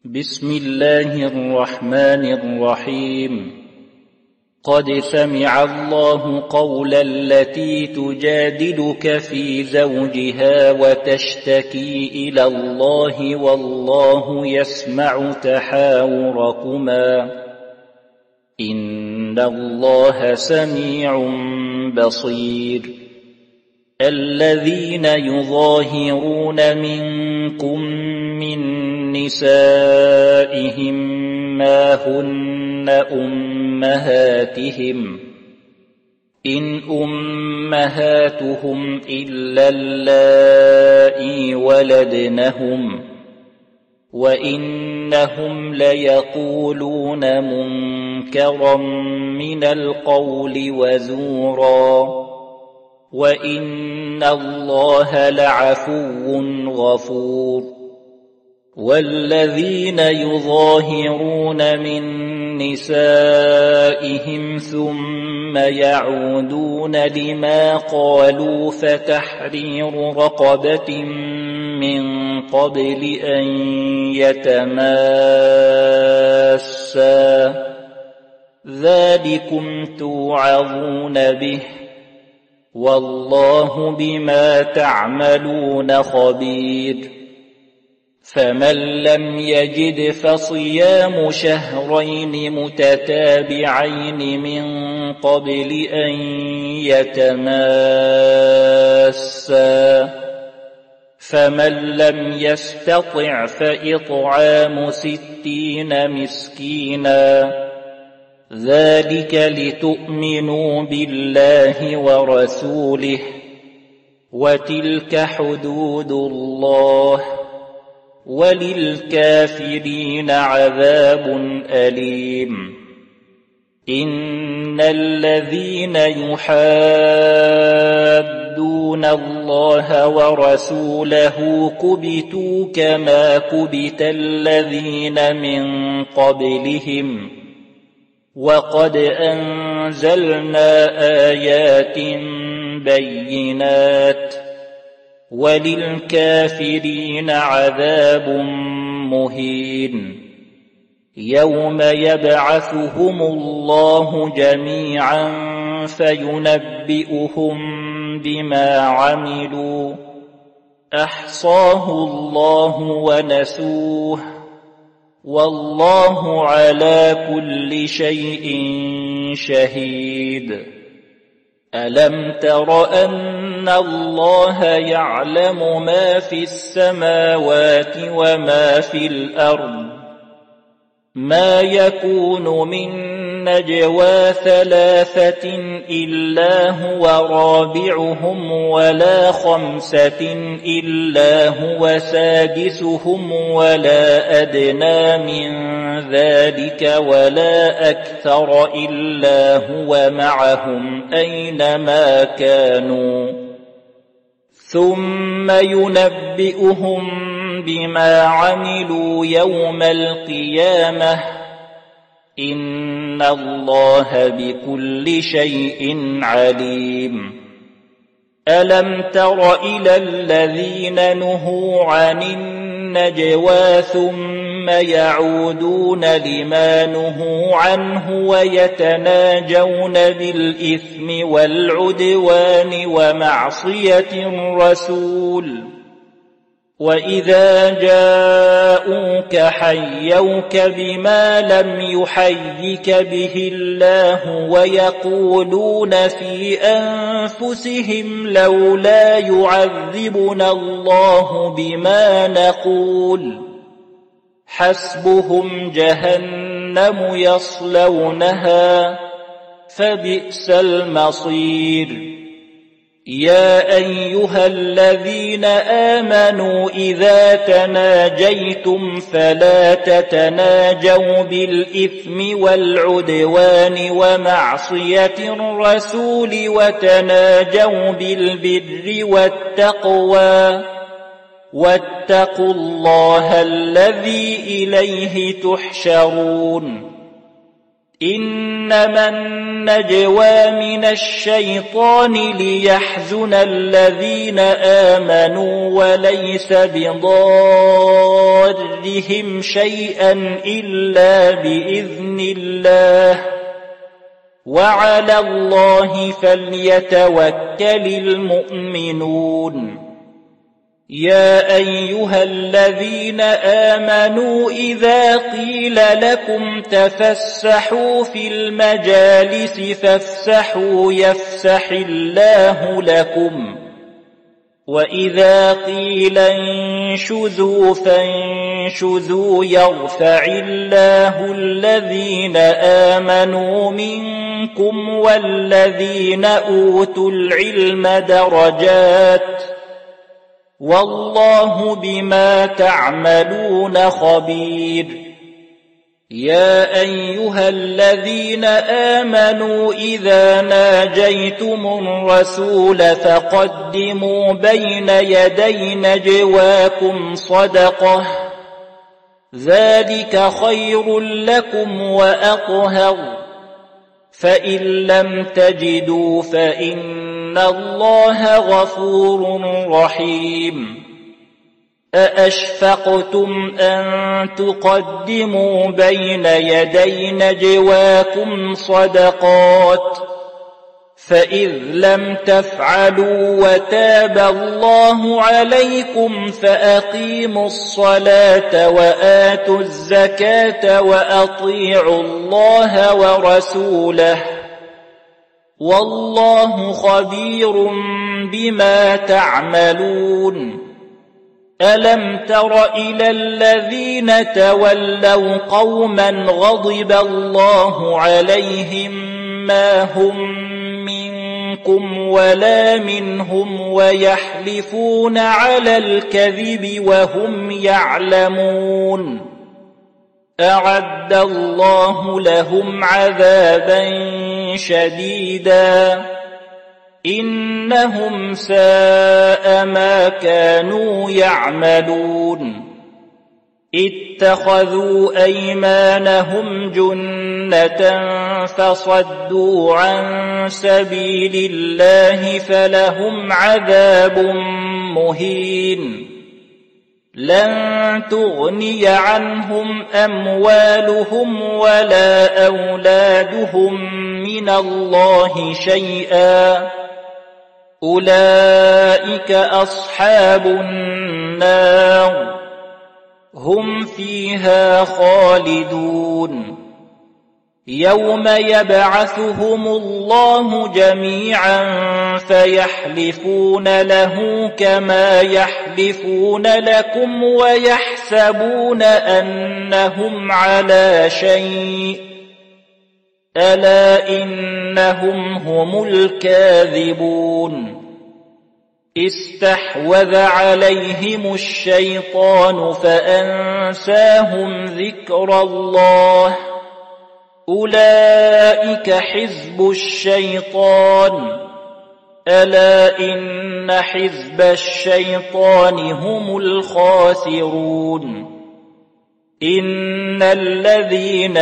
بسم الله الرحمن الرحيم. قد سمع الله قول التي تجادلك في زوجها وتشتكي إلى الله والله يسمع تحاوركما إن الله سميع بصير. الذين يظاهرون منكم من نسائهم ما هن أمهاتهم إن أمهاتهم إلا اللائي ولدنهم وإنهم ليقولون منكرا من القول وزورا وإن الله لعفو غفور. والذين يظاهرون من نسائهم ثم يعودون لما قالوا فتحرير رقبة من قبل أن يتماسا ذلكم توعظون به والله بما تعملون خبير. فمن لم يجد فصيام شهرين متتابعين من قبل أن يتماسا فمن لم يستطع فإطعام 60 مسكينا ذلك لتؤمنوا بالله ورسوله وتلك حدود الله وللكافرين عذاب أليم. إن الذين يحادون الله ورسوله كبتوا كما كبت الذين من قبلهم وقد أنزلنا آيات بينات وللكافرين عذاب مهين. يوم يبعثهم الله جميعا فينبئهم بما عملوا أحصاه الله ونسوه والله على كل شيء شهيد. ألم تر أن الله يعلم ما في السماوات وما في الأرض ما يكون من نجوى 3 إلا هو رابعهم ولا 5 إلا هو سادسهم ولا أدنى من ذلك ولا أكثر إلا هو معهم أينما كانوا ثم ينبئهم بما عملوا يوم القيامة إن الله بكل شيء عليم. ألم تر إلى الذين نهوا عن النجوى ثم يعودون لما نهوا عنه ويتناجون بالإثم والعدوان ومعصية الرسول وإذا جاءوك حيوك بما لم يحيك به الله ويقولون في أنفسهم لولا يعذبنا الله بما نقول حسبهم جهنم يصلونها فبئس المصير. يا أيها الذين آمنوا إذا تناجيتم فلا تتناجوا بالإثم والعدوان ومعصية الرسول وتناجوا بالبر والتقوى واتقوا الله الذي إليه تحشرون. إنما النجوى من الشيطان ليحزن الذين آمنوا وليس بضارهم شيئا إلا بإذن الله وعلى الله فليتوكل المؤمنون يا أيها الذين آمنوا إذا قيل لكم تفسحوا في المجالس فافسحوا يفسح الله لكم وإذا قيل انشزوا فانشزوا يرفع الله الذين آمنوا منكم والذين أوتوا العلم درجات والله بما تعملون خبير يا أيها الذين آمنوا إذا ناجيتم الرسول فقدموا بين يدي نجواكم صدقة ذلك خير لكم وأطهر فإن لم تجدوا فإن الله غفور رحيم أأشفقتم أن تقدموا بين يدي نجواكم صدقات فإذ لم تفعلوا وتاب الله عليكم فأقيموا الصلاة وآتوا الزكاة وأطيعوا الله ورسوله والله خبير بما تعملون ألم تر إلى الذين تولوا قوما غضب الله عليهم ما هم منكم ولا منهم ويحلفون على الكذب وهم يعلمون أعد الله لهم عذابا شديدا إنهم ساء ما كانوا يعملون اتخذوا أيمانهم جنة فصدوا عن سبيل الله فلهم عذاب مهين لن تغني عنهم أموالهم ولا أولادهم من الله شيئا أولئك أصحاب النار هم فيها خالدون يوم يبعثهم الله جميعا فيحلفون له كما يحلفون لكم ويحسبون أنهم على شيء ألا إنهم هم الكاذبون استحوذ عليهم الشيطان فأنساهم ذكر الله أولئك حزب الشيطان ألا إن حزب الشيطان هم الخاسرون إن الذين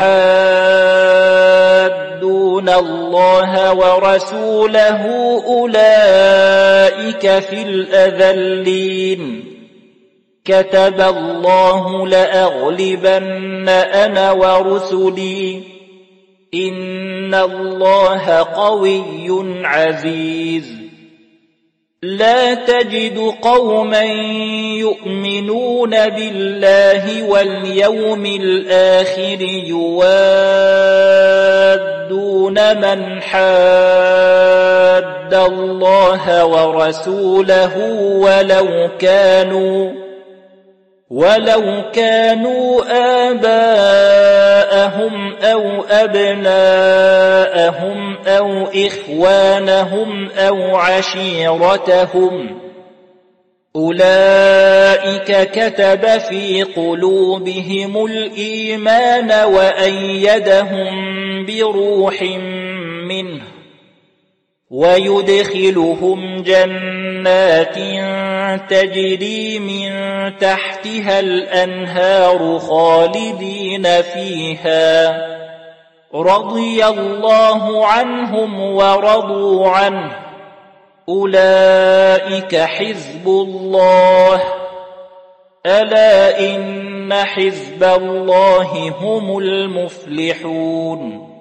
يحادون الله ورسوله أولئك في الأذلين كتب الله لأغلبن أنا ورسلي إن الله قوي عزيز لا تجد قوما يؤمنون بالله واليوم الآخر يوادون من حاد الله ورسوله ولو كانوا آباءهم أو أبناءهم أو إخوانهم أو عشيرتهم أولئك كتب في قلوبهم الإيمان وأيدهم بروح منه ويدخلهم جنات تجري من تحتها الأنهار خالدين فيها رضي الله عنهم ورضوا عنه أولئك حزب الله ألا إن حزب الله هم المفلحون